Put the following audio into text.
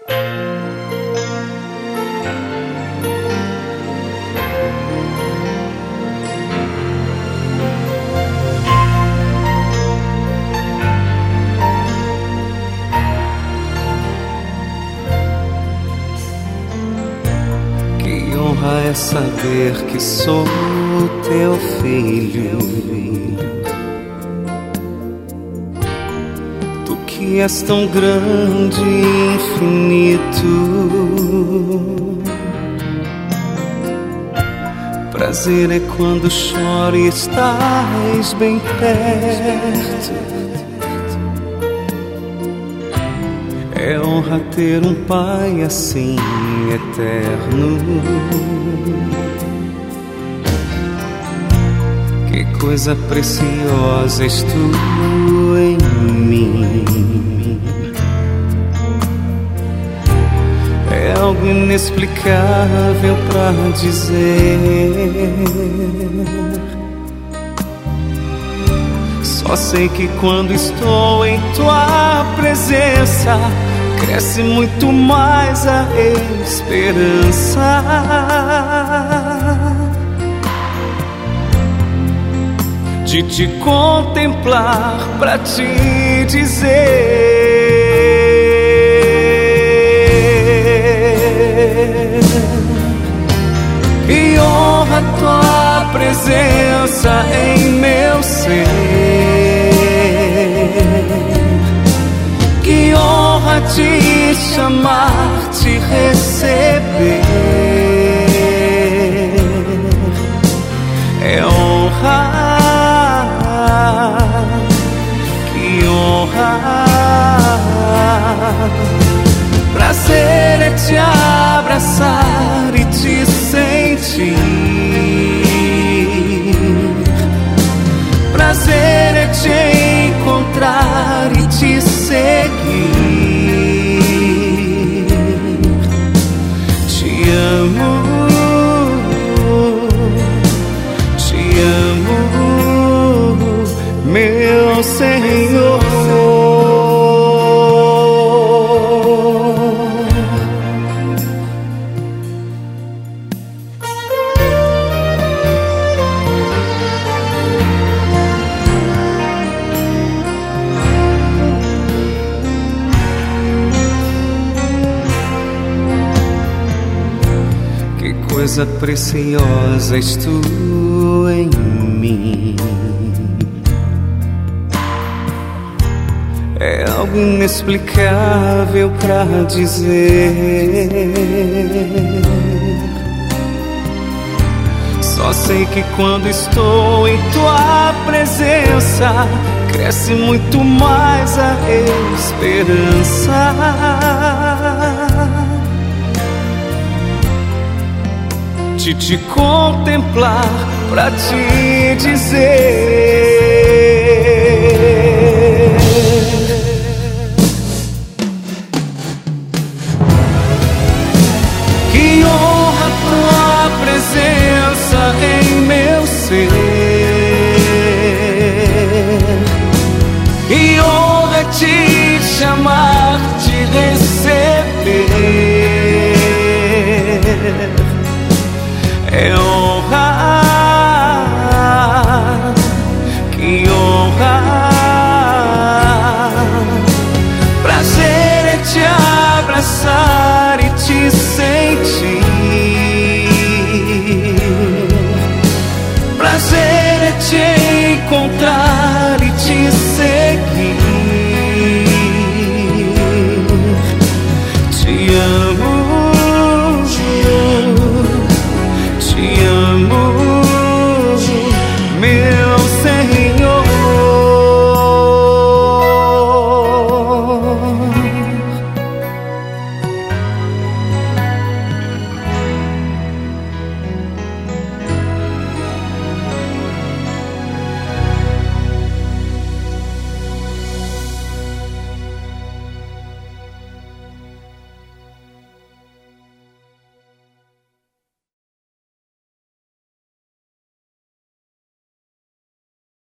É saber que sou teu filho, tu que és tão grande e infinito. Prazer é quando choro e estás bem perto. É honra ter um pai assim eterno. Que coisa preciosa és tu em mim. É algo inexplicável pra dizer. Só sei que quando estou em tua presença, cresce muito mais a esperança de te contemplar pra te dizer que honra tua presença em meu ser. Que honra te chamar, te receber. É honra, que honra. Prazer é te abraçar e te sentir. Prazer é te encontrar e te seguir. Te amo, meu Senhor. Coisa preciosa és tu em mim. É algo inexplicável pra dizer. Só sei que quando estou em tua presença, cresce muito mais a esperança de te contemplar pra te dizer que honra tua presença em meu ser. Que honra te chamar, te receber. É honra, que honra. Prazer é te abraçar